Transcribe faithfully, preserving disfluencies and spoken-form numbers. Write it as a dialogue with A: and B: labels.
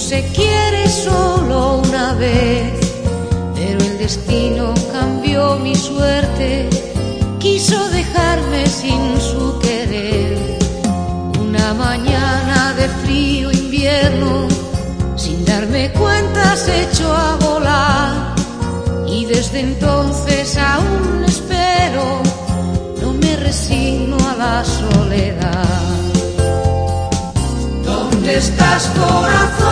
A: se quiere solo una vez, pero el destino cambió mi suerte, quiso dejarme sin su querer. Una mañana de frío invierno, sin darme cuenta se echó a volar, y desde entonces aún espero, no me resigno a la soledad. ¿Dónde estás, corazón?